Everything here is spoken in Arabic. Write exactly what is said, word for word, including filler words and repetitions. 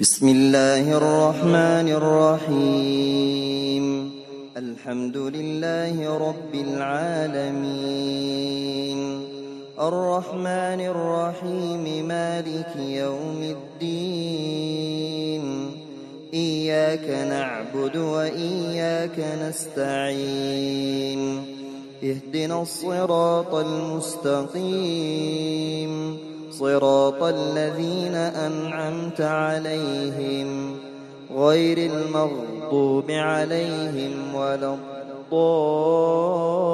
بسم الله الرحمن الرحيم. الحمد لله رب العالمين، الرحمن الرحيم، مالك يوم الدين. إياك نعبد وإياك نستعين، اهدنا الصراط المستقيم، صراط الذين أنعمت عليهم غير المغضوب عليهم ولا الضالين.